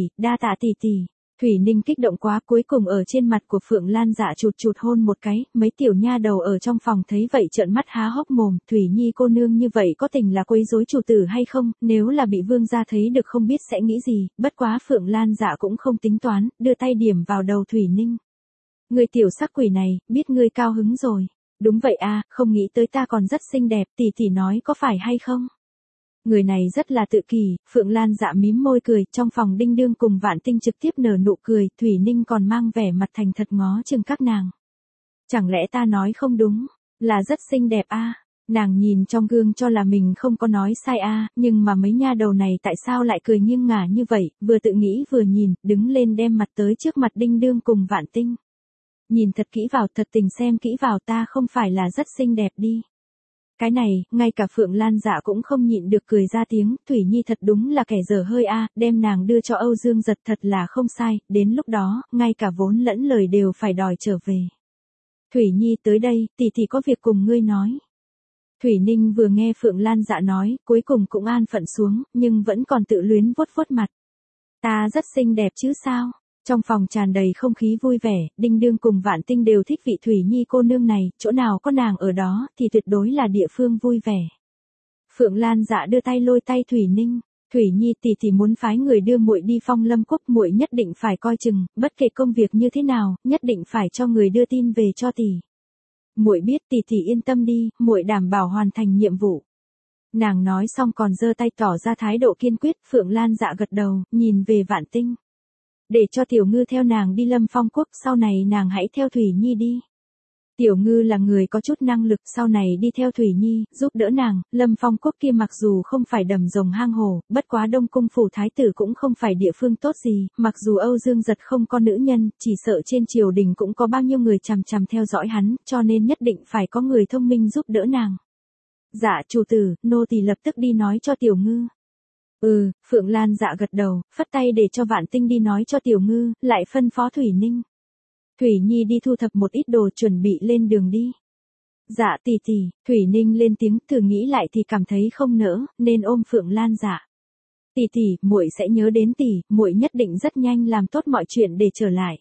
tỷ tỷ. Thủy Ninh kích động quá cuối cùng ở trên mặt của Phượng Lan Dạ chụt hôn một cái, mấy tiểu nha đầu ở trong phòng thấy vậy trợn mắt há hốc mồm, Thủy Nhi cô nương như vậy có tình là quấy rối chủ tử hay không, nếu là bị vương gia thấy được không biết sẽ nghĩ gì, bất quá Phượng Lan Dạ cũng không tính toán, đưa tay điểm vào đầu Thủy Ninh. Người tiểu sắc quỷ này, biết ngươi cao hứng rồi. Đúng vậy a, không nghĩ tới ta còn rất xinh đẹp, tỷ tỷ nói có phải hay không? Người này rất là tự kỷ, Phượng Lan Dạ mím môi cười, trong phòng Đinh Đương cùng Vạn Tinh trực tiếp nở nụ cười, Thủy Ninh còn mang vẻ mặt thành thật ngó chừng các nàng. Chẳng lẽ ta nói không đúng, là rất xinh đẹp a? Nàng nhìn trong gương cho là mình không có nói sai a, nhưng mà mấy nha đầu này tại sao lại cười nghiêng ngả như vậy, vừa tự nghĩ vừa nhìn, đứng lên đem mặt tới trước mặt Đinh Đương cùng Vạn Tinh. Nhìn thật kỹ vào, thật tình xem kỹ vào, ta không phải là rất xinh đẹp đi. Cái này, ngay cả Phượng Lan Dạ cũng không nhịn được cười ra tiếng, Thủy Nhi thật đúng là kẻ dở hơi a, đem nàng đưa cho Âu Dương Giật thật là không sai, đến lúc đó, ngay cả vốn lẫn lời đều phải đòi trở về. Thủy Nhi tới đây, tỷ tỷ có việc cùng ngươi nói. Thủy Ninh vừa nghe Phượng Lan Dạ nói, cuối cùng cũng an phận xuống, nhưng vẫn còn tự luyến vuốt vuốt mặt. Ta rất xinh đẹp chứ sao? Trong phòng tràn đầy không khí vui vẻ, Đinh Đương cùng Vạn Tinh đều thích vị Thủy Nhi cô nương này, chỗ nào có nàng ở đó, thì tuyệt đối là địa phương vui vẻ. Phượng Lan Dạ đưa tay lôi tay Thủy Ninh, Thủy Nhi tỷ muốn phái người đưa muội đi Phong Lâm Quốc, muội nhất định phải coi chừng, bất kể công việc như thế nào, nhất định phải cho người đưa tin về cho tỷ. Muội biết tỷ yên tâm đi, muội đảm bảo hoàn thành nhiệm vụ. Nàng nói xong còn giơ tay tỏ ra thái độ kiên quyết, Phượng Lan Dạ gật đầu, nhìn về Vạn Tinh. Để cho Tiểu Ngư theo nàng đi Lâm Phong Quốc, sau này nàng hãy theo Thủy Nhi đi. Tiểu Ngư là người có chút năng lực, sau này đi theo Thủy Nhi, giúp đỡ nàng, Lâm Phong Quốc kia mặc dù không phải đầm rồng hang hổ, bất quá Đông Cung phủ thái tử cũng không phải địa phương tốt gì, mặc dù Âu Dương Giật không có nữ nhân, chỉ sợ trên triều đình cũng có bao nhiêu người chằm chằm theo dõi hắn, cho nên nhất định phải có người thông minh giúp đỡ nàng. Dạ chủ tử, nô tỳ lập tức đi nói cho Tiểu Ngư. Phượng Lan dạ gật đầu, phất tay để cho Vạn Tinh đi nói cho Tiểu Ngư, lại phân phó Thủy Ninh. Thủy Nhi đi thu thập một ít đồ chuẩn bị lên đường đi. Dạ tỷ tỷ, Thủy Ninh lên tiếng, thử nghĩ lại thì cảm thấy không nỡ, nên ôm Phượng Lan dạ. Tỷ tỷ, muội sẽ nhớ đến tỷ, muội nhất định rất nhanh làm tốt mọi chuyện để trở lại.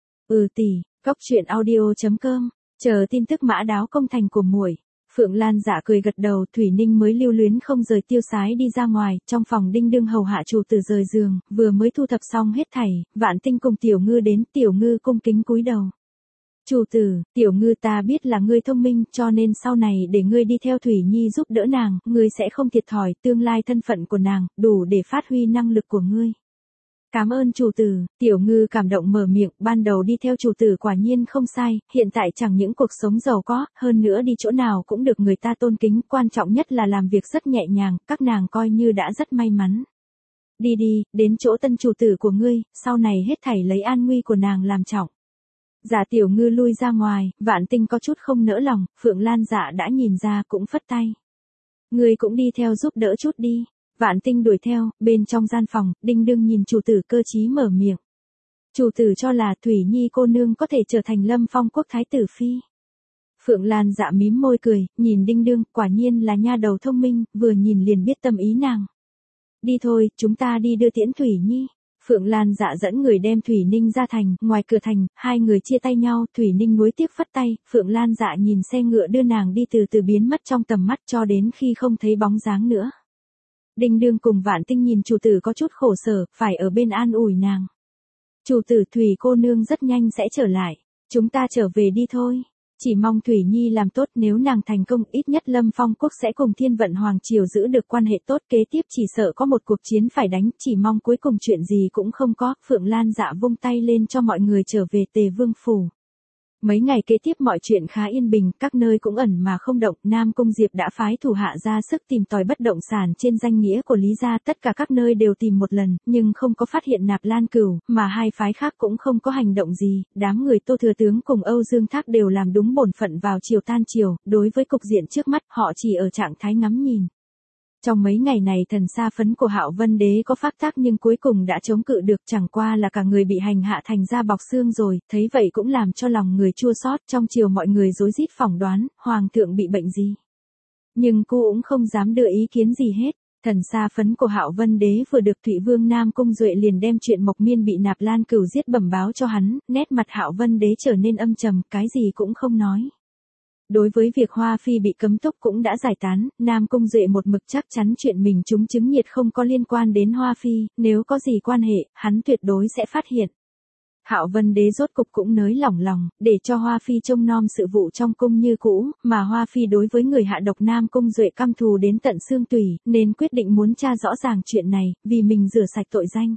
Tỷ, coctruyện.audio.com, chờ tin tức mã đáo công thành của muội. Phượng Lan dạ cười gật đầu, Thủy Ninh mới lưu luyến không rời tiêu sái đi ra ngoài, trong phòng đinh đương hầu hạ chủ tử rời giường, vừa mới thu thập xong hết thảy, Vạn Tinh cùng Tiểu Ngư đến, Tiểu Ngư cung kính cúi đầu. Chủ tử, Tiểu Ngư ta biết là ngươi thông minh, cho nên sau này để ngươi đi theo Thủy Nhi giúp đỡ nàng, ngươi sẽ không thiệt thòi, tương lai thân phận của nàng, đủ để phát huy năng lực của ngươi. Cảm ơn chủ tử, Tiểu Ngư cảm động mở miệng, ban đầu đi theo chủ tử quả nhiên không sai, hiện tại chẳng những cuộc sống giàu có, hơn nữa đi chỗ nào cũng được người ta tôn kính, quan trọng nhất là làm việc rất nhẹ nhàng, các nàng coi như đã rất may mắn. Đi đi, đến chỗ tân chủ tử của ngươi, sau này hết thảy lấy an nguy của nàng làm trọng. Dạ Tiểu Ngư lui ra ngoài, Vạn Tinh có chút không nỡ lòng, Phượng Lan dạ đã nhìn ra cũng phất tay. Ngươi cũng đi theo giúp đỡ chút đi. Vạn Tinh đuổi theo, bên trong gian phòng, đinh đương nhìn chủ tử cơ trí mở miệng. Chủ tử cho là Thủy Nhi cô nương có thể trở thành Lâm Phong quốc thái tử phi. Phượng Lan dạ mím môi cười, nhìn đinh đương, quả nhiên là nha đầu thông minh, vừa nhìn liền biết tâm ý nàng. Đi thôi, chúng ta đi đưa tiễn Thủy Nhi. Phượng Lan dạ dẫn người đem Thủy Ninh ra thành, ngoài cửa thành, hai người chia tay nhau, Thủy Ninh nối tiếp phất tay, Phượng Lan dạ nhìn xe ngựa đưa nàng đi từ từ biến mất trong tầm mắt cho đến khi không thấy bóng dáng nữa. Đinh đương cùng Vạn Tinh nhìn chủ tử có chút khổ sở, phải ở bên an ủi nàng. Chủ tử, Thủy cô nương rất nhanh sẽ trở lại, chúng ta trở về đi thôi. Chỉ mong Thủy Nhi làm tốt, nếu nàng thành công ít nhất Lâm Phong quốc sẽ cùng Thiên Vận Hoàng Triều giữ được quan hệ tốt, kế tiếp chỉ sợ có một cuộc chiến phải đánh, chỉ mong cuối cùng chuyện gì cũng không có. Phượng Lan dạ vung tay lên cho mọi người trở về Tề Vương Phủ. Mấy ngày kế tiếp mọi chuyện khá yên bình, các nơi cũng ẩn mà không động, Nam Cung Diệp đã phái thủ hạ ra sức tìm tòi bất động sản trên danh nghĩa của Lý gia, tất cả các nơi đều tìm một lần, nhưng không có phát hiện Nạp Lan Cửu, mà hai phái khác cũng không có hành động gì, đám người Tô Thừa Tướng cùng Âu Dương Thác đều làm đúng bổn phận vào chiều tan chiều, đối với cục diện trước mắt, họ chỉ ở trạng thái ngắm nhìn. Trong mấy ngày này thần sa phấn của Hạo Vân Đế có phát tác nhưng cuối cùng đã chống cự được, chẳng qua là cả người bị hành hạ thành da bọc xương rồi, thấy vậy cũng làm cho lòng người chua xót. Trong chiều mọi người rối rít phỏng đoán, hoàng thượng bị bệnh gì. Nhưng cô cũng không dám đưa ý kiến gì hết. Thần sa phấn của Hạo Vân Đế vừa được Thụy Vương Nam Cung Duệ liền đem chuyện Mộc Miên bị Nạp Lan Cửu giết bẩm báo cho hắn, nét mặt Hạo Vân Đế trở nên âm trầm, cái gì cũng không nói. Đối với việc Hoa Phi bị cấm túc cũng đã giải tán, Nam Cung Duệ một mực chắc chắn chuyện mình trúng chứng nhiệt không có liên quan đến Hoa Phi, nếu có gì quan hệ, hắn tuyệt đối sẽ phát hiện. Hạo Vân Đế rốt cục cũng nới lỏng lòng, để cho Hoa Phi trông nom sự vụ trong cung như cũ, mà Hoa Phi đối với người hạ độc Nam Cung Duệ căm thù đến tận xương tủy, nên quyết định muốn tra rõ ràng chuyện này, vì mình rửa sạch tội danh.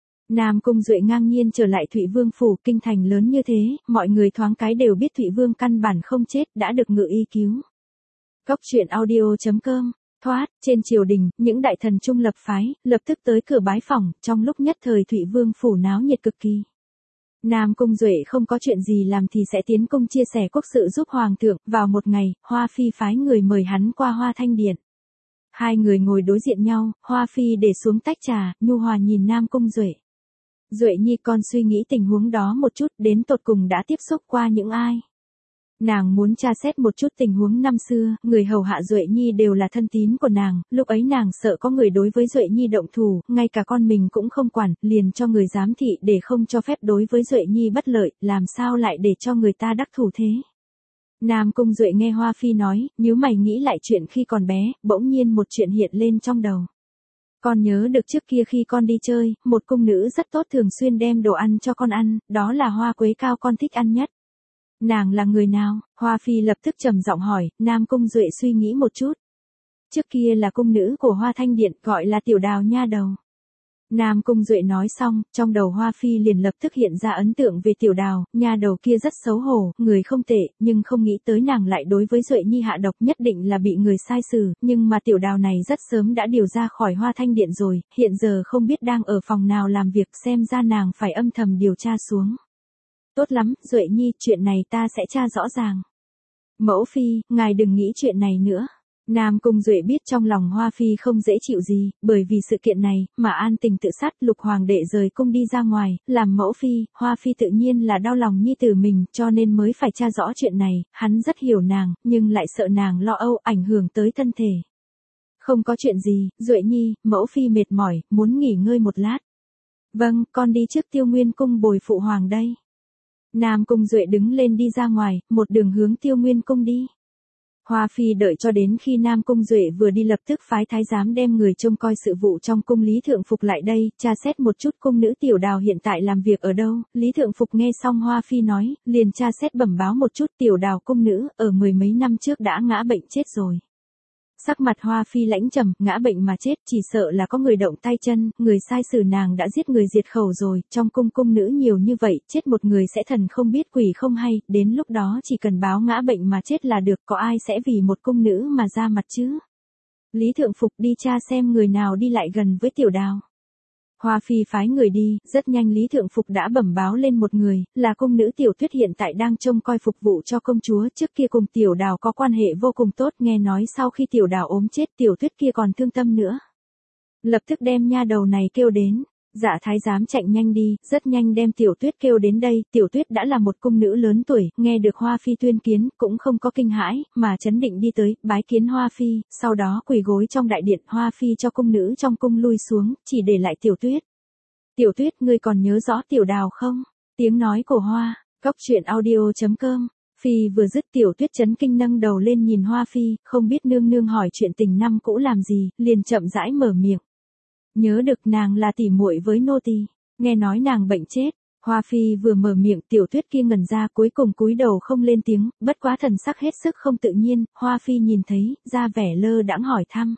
Nam Cung Duệ ngang nhiên trở lại Thụy Vương Phủ, kinh thành lớn như thế, mọi người thoáng cái đều biết Thụy Vương căn bản không chết, đã được ngự y cứu. Coctruyện.audio.com, thoát, trên triều đình, những đại thần trung lập phái, lập tức tới cửa bái phỏng, trong lúc nhất thời Thụy Vương Phủ náo nhiệt cực kỳ. Nam Cung Duệ không có chuyện gì làm thì sẽ tiến cung chia sẻ quốc sự giúp Hoàng thượng, vào một ngày, Hoa Phi phái người mời hắn qua Hoa Thanh Điện. Hai người ngồi đối diện nhau, Hoa Phi để xuống tách trà, nhu hòa nhìn Nam Cung Duệ. Duệ Nhi con suy nghĩ tình huống đó một chút, đến tột cùng đã tiếp xúc qua những ai. Nàng muốn tra xét một chút tình huống năm xưa, người hầu hạ Duệ Nhi đều là thân tín của nàng, lúc ấy nàng sợ có người đối với Duệ Nhi động thủ, ngay cả con mình cũng không quản, liền cho người giám thị để không cho phép đối với Duệ Nhi bất lợi, làm sao lại để cho người ta đắc thủ thế. Nam Cung Duệ nghe Hoa Phi nói, nhíu mày nghĩ lại chuyện khi còn bé, bỗng nhiên một chuyện hiện lên trong đầu. Con nhớ được trước kia khi con đi chơi, một cung nữ rất tốt thường xuyên đem đồ ăn cho con ăn, đó là Hoa Quế Cao con thích ăn nhất. Nàng là người nào? Hoa Phi lập tức trầm giọng hỏi, Nam Cung Duệ suy nghĩ một chút. Trước kia là cung nữ của Hoa Thanh Điện, gọi là Tiểu Đào nha đầu. Nam Cung Duệ nói xong, trong đầu Hoa Phi liền lập tức hiện ra ấn tượng về Tiểu Đào, nha đầu kia rất xấu hổ, người không tệ, nhưng không nghĩ tới nàng lại đối với Duệ Nhi hạ độc, nhất định là bị người sai xử, nhưng mà Tiểu Đào này rất sớm đã điều ra khỏi Hoa Thanh Điện rồi, hiện giờ không biết đang ở phòng nào làm việc, xem ra nàng phải âm thầm điều tra xuống. Tốt lắm, Duệ Nhi, chuyện này ta sẽ tra rõ ràng. Mẫu Phi, ngài đừng nghĩ chuyện này nữa. Nam Cung Duệ biết trong lòng Hoa Phi không dễ chịu gì, bởi vì sự kiện này, mà an tình tự sát, Lục Hoàng đệ rời cung đi ra ngoài, làm mẫu phi, Hoa Phi tự nhiên là đau lòng nhi tử mình, cho nên mới phải tra rõ chuyện này, hắn rất hiểu nàng, nhưng lại sợ nàng lo âu, ảnh hưởng tới thân thể. Không có chuyện gì, Duệ nhi, mẫu phi mệt mỏi, muốn nghỉ ngơi một lát. Vâng, con đi trước Tiêu Nguyên cung bồi phụ hoàng đây. Nam Cung Duệ đứng lên đi ra ngoài, một đường hướng Tiêu Nguyên cung đi. Hoa Phi đợi cho đến khi Nam Cung Duệ vừa đi lập tức phái thái giám đem người trông coi sự vụ trong cung Lý Thượng Phục lại đây, tra xét một chút cung nữ Tiểu Đào hiện tại làm việc ở đâu. Lý Thượng Phục nghe xong Hoa Phi nói, liền tra xét bẩm báo một chút Tiểu Đào cung nữ, ở mười mấy năm trước đã ngã bệnh chết rồi. Sắc mặt Hoa Phi lãnh trầm, ngã bệnh mà chết, chỉ sợ là có người động tay chân, người sai xử nàng đã giết người diệt khẩu rồi, trong cung cung nữ nhiều như vậy, chết một người sẽ thần không biết quỷ không hay, đến lúc đó chỉ cần báo ngã bệnh mà chết là được, có ai sẽ vì một cung nữ mà ra mặt chứ? Lý Thượng Phục đi tra xem người nào đi lại gần với Tiểu Đào. Hoa Phi phái người đi, rất nhanh Lý Thượng Phục đã bẩm báo lên một người, là cung nữ Tiểu Tuyết hiện tại đang trông coi phục vụ cho công chúa, trước kia cùng Tiểu Đào có quan hệ vô cùng tốt, nghe nói sau khi Tiểu Đào ốm chết Tiểu Tuyết kia còn thương tâm nữa. Lập tức đem nha đầu này kêu đến. Dạ thái giám chạy nhanh đi, rất nhanh đem Tiểu Tuyết kêu đến đây, Tiểu Tuyết đã là một cung nữ lớn tuổi, nghe được Hoa Phi tuyên kiến, cũng không có kinh hãi, mà chấn định đi tới, bái kiến Hoa Phi, sau đó quỳ gối trong đại điện, Hoa Phi cho cung nữ trong cung lui xuống, chỉ để lại Tiểu Tuyết. Tiểu Tuyết, ngươi còn nhớ rõ Tiểu Đào không? Tiếng nói của Hoa, Cóc Truyện Audio.com. Phi vừa dứt Tiểu Tuyết chấn kinh nâng đầu lên nhìn Hoa Phi, không biết nương nương hỏi chuyện tình năm cũ làm gì, liền chậm rãi mở miệng. Nhớ được nàng là tỉ muội với nô tỳ, nghe nói nàng bệnh chết. Hoa Phi vừa mở miệng, Tiểu Tuyết kia ngẩn ra, cuối cùng cúi đầu không lên tiếng, bất quá thần sắc hết sức không tự nhiên. Hoa Phi nhìn thấy, ra vẻ lơ đãng hỏi thăm.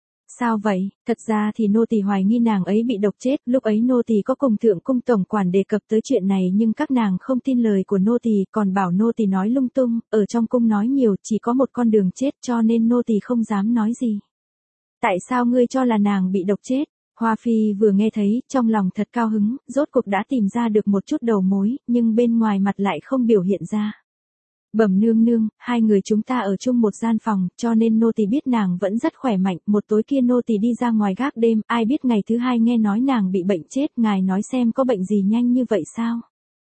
Sao vậy? Thật ra thì nô tỳ hoài nghi nàng ấy bị độc chết, lúc ấy nô tỳ có cùng Thượng cung tổng quản đề cập tới chuyện này, nhưng các nàng không tin lời của nô tỳ, còn bảo nô tỳ nói lung tung, ở trong cung nói nhiều, chỉ có một con đường chết, cho nên nô tỳ không dám nói gì. Tại sao ngươi cho là nàng bị độc chết? Hoa Phi vừa nghe thấy, trong lòng thật cao hứng, rốt cuộc đã tìm ra được một chút đầu mối, nhưng bên ngoài mặt lại không biểu hiện ra. Bẩm nương nương, hai người chúng ta ở chung một gian phòng, cho nên nô tỳ biết nàng vẫn rất khỏe mạnh, một tối kia nô tỳ đi ra ngoài gác đêm, ai biết ngày thứ hai nghe nói nàng bị bệnh chết, ngài nói xem có bệnh gì nhanh như vậy sao?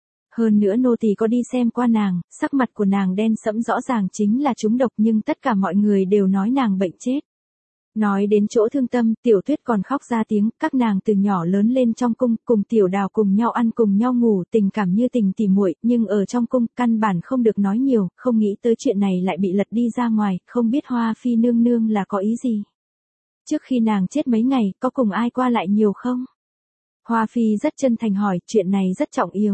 Hơn nữa nô tỳ có đi xem qua nàng, sắc mặt của nàng đen sẫm rõ ràng chính là trúng độc, nhưng tất cả mọi người đều nói nàng bệnh chết. Nói đến chỗ thương tâm, Tiểu Tuyết còn khóc ra tiếng, các nàng từ nhỏ lớn lên trong cung, cùng Tiểu Đào cùng nhau ăn cùng nhau ngủ, tình cảm như tình tỉ muội, nhưng ở trong cung, căn bản không được nói nhiều, không nghĩ tới chuyện này lại bị lật đi ra ngoài, không biết Hoa Phi nương nương là có ý gì. Trước khi nàng chết mấy ngày, có cùng ai qua lại nhiều không? Hoa Phi rất chân thành hỏi, chuyện này rất trọng yếu.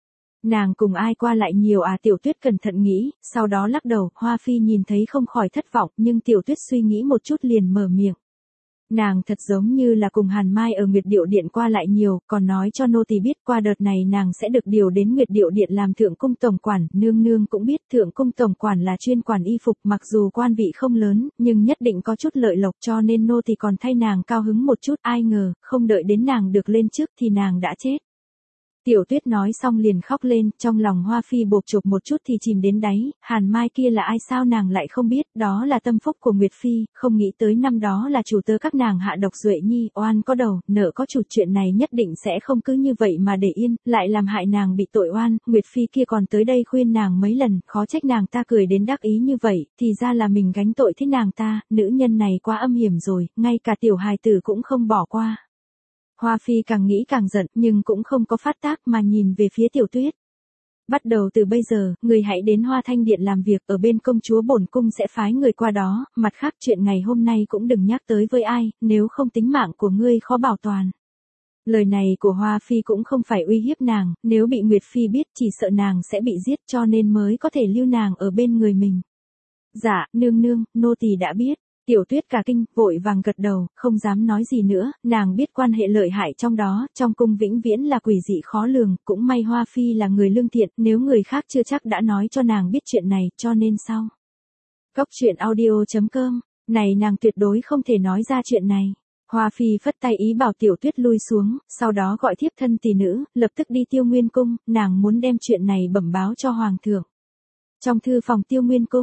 Nàng cùng ai qua lại nhiều à? Tiểu Tuyết cẩn thận nghĩ, sau đó lắc đầu, Hoa Phi nhìn thấy không khỏi thất vọng, nhưng Tiểu Tuyết suy nghĩ một chút liền mở miệng. Nàng thật giống như là cùng Hàn Mai ở Nguyệt Điệu Điện qua lại nhiều, còn nói cho nô tỳ biết qua đợt này nàng sẽ được điều đến Nguyệt Điệu Điện làm Thượng cung tổng quản, nương nương cũng biết Thượng cung tổng quản là chuyên quản y phục, mặc dù quan vị không lớn, nhưng nhất định có chút lợi lộc, cho nên nô tỳ còn thay nàng cao hứng một chút, ai ngờ, không đợi đến nàng được lên trước thì nàng đã chết. Tiểu Tuyết nói xong liền khóc lên, trong lòng Hoa Phi bộp chộp một chút thì chìm đến đáy, Hàn Mai kia là ai sao nàng lại không biết, đó là tâm phúc của Nguyệt Phi, không nghĩ tới năm đó là chủ tớ các nàng hạ độc Duệ Nhi, oan có đầu, nợ có chủ, chuyện này nhất định sẽ không cứ như vậy mà để yên, lại làm hại nàng bị tội oan, Nguyệt Phi kia còn tới đây khuyên nàng mấy lần, khó trách nàng ta cười đến đắc ý như vậy, thì ra là mình gánh tội thế nàng ta, nữ nhân này quá âm hiểm rồi, ngay cả tiểu hài tử cũng không bỏ qua. Hoa Phi càng nghĩ càng giận, nhưng cũng không có phát tác mà nhìn về phía Tiểu Tuyết. Bắt đầu từ bây giờ, người hãy đến Hoa Thanh Điện làm việc, ở bên công chúa bổn cung sẽ phái người qua đó, mặt khác chuyện ngày hôm nay cũng đừng nhắc tới với ai, nếu không tính mạng của ngươi khó bảo toàn. Lời này của Hoa Phi cũng không phải uy hiếp nàng, nếu bị Nguyệt Phi biết chỉ sợ nàng sẽ bị giết, cho nên mới có thể lưu nàng ở bên người mình. Dạ, nương nương, nô tỳ đã biết. Tiểu Tuyết cả kinh, vội vàng gật đầu, không dám nói gì nữa, nàng biết quan hệ lợi hại trong đó, trong cung vĩnh viễn là quỷ dị khó lường, cũng may Hoa Phi là người lương thiện, nếu người khác chưa chắc đã nói cho nàng biết chuyện này, cho nên sau. Cóc Truyện Audio.com, này nàng tuyệt đối không thể nói ra chuyện này. Hoa Phi phất tay ý bảo Tiểu Tuyết lui xuống, sau đó gọi thiếp thân tỷ nữ, lập tức đi Tiêu Nguyên cung, nàng muốn đem chuyện này bẩm báo cho Hoàng thượng. Trong thư phòng Tiêu Nguyên cung,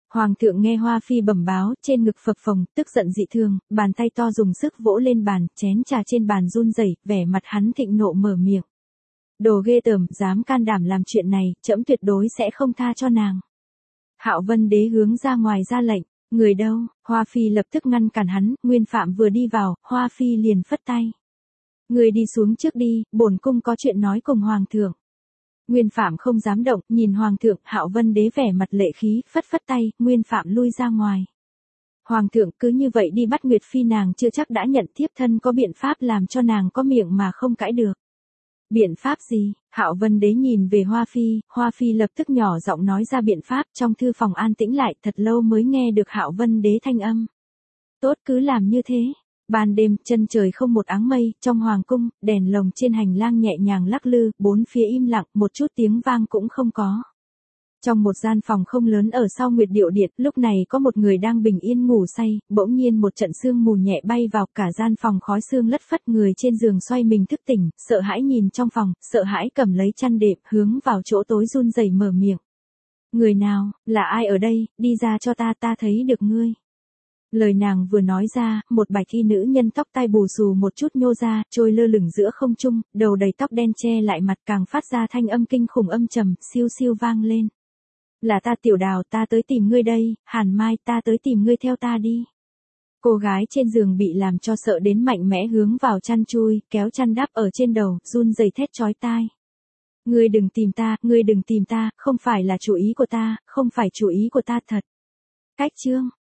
Hoàng thượng nghe Hoa Phi bẩm báo, trên ngực phập phồng, tức giận dị thường, bàn tay to dùng sức vỗ lên bàn, chén trà trên bàn run rẩy, vẻ mặt hắn thịnh nộ mở miệng. Đồ ghê tởm, dám can đảm làm chuyện này, trẫm tuyệt đối sẽ không tha cho nàng. Hạo Vân Đế hướng ra ngoài ra lệnh, người đâu? Hoa Phi lập tức ngăn cản hắn, Nguyên Phạm vừa đi vào, Hoa Phi liền phất tay. Người đi xuống trước đi, bổn cung có chuyện nói cùng Hoàng thượng. Nguyên Phạm không dám động, nhìn Hoàng thượng, Hạo Vân Đế vẻ mặt lệ khí, phất phất tay, Nguyên Phạm lui ra ngoài. Hoàng thượng cứ như vậy đi bắt Nguyệt Phi, nàng chưa chắc đã nhận thiếp thân có biện pháp làm cho nàng có miệng mà không cãi được. Biện pháp gì? Hạo Vân Đế nhìn về Hoa Phi lập tức nhỏ giọng nói ra biện pháp, trong thư phòng an tĩnh lại, thật lâu mới nghe được Hạo Vân Đế thanh âm. Tốt, cứ làm như thế. Ban đêm, chân trời không một áng mây, trong hoàng cung, đèn lồng trên hành lang nhẹ nhàng lắc lư, bốn phía im lặng, một chút tiếng vang cũng không có. Trong một gian phòng không lớn ở sau Nguyệt Điệu Điện, lúc này có một người đang bình yên ngủ say, bỗng nhiên một trận sương mù nhẹ bay vào, cả gian phòng khói sương lất phất, người trên giường xoay mình thức tỉnh, sợ hãi nhìn trong phòng, sợ hãi cầm lấy chăn đệm, hướng vào chỗ tối run rẩy mở miệng. Người nào, là ai ở đây, đi ra cho ta thấy được ngươi. Lời nàng vừa nói ra, một bạch y nữ nhân tóc tai bù xù một chút nhô ra, trôi lơ lửng giữa không trung, đầu đầy tóc đen che lại mặt, càng phát ra thanh âm kinh khủng âm trầm, siêu siêu vang lên. Là ta Tiểu Đào, ta tới tìm ngươi đây, Hàn Mai, ta tới tìm ngươi, theo ta đi. Cô gái trên giường bị làm cho sợ đến mạnh mẽ hướng vào chăn chui, kéo chăn đắp ở trên đầu, run rẩy thét chói tai. Ngươi đừng tìm ta, không phải là chủ ý của ta, không phải chủ ý của ta thật. Cách chương.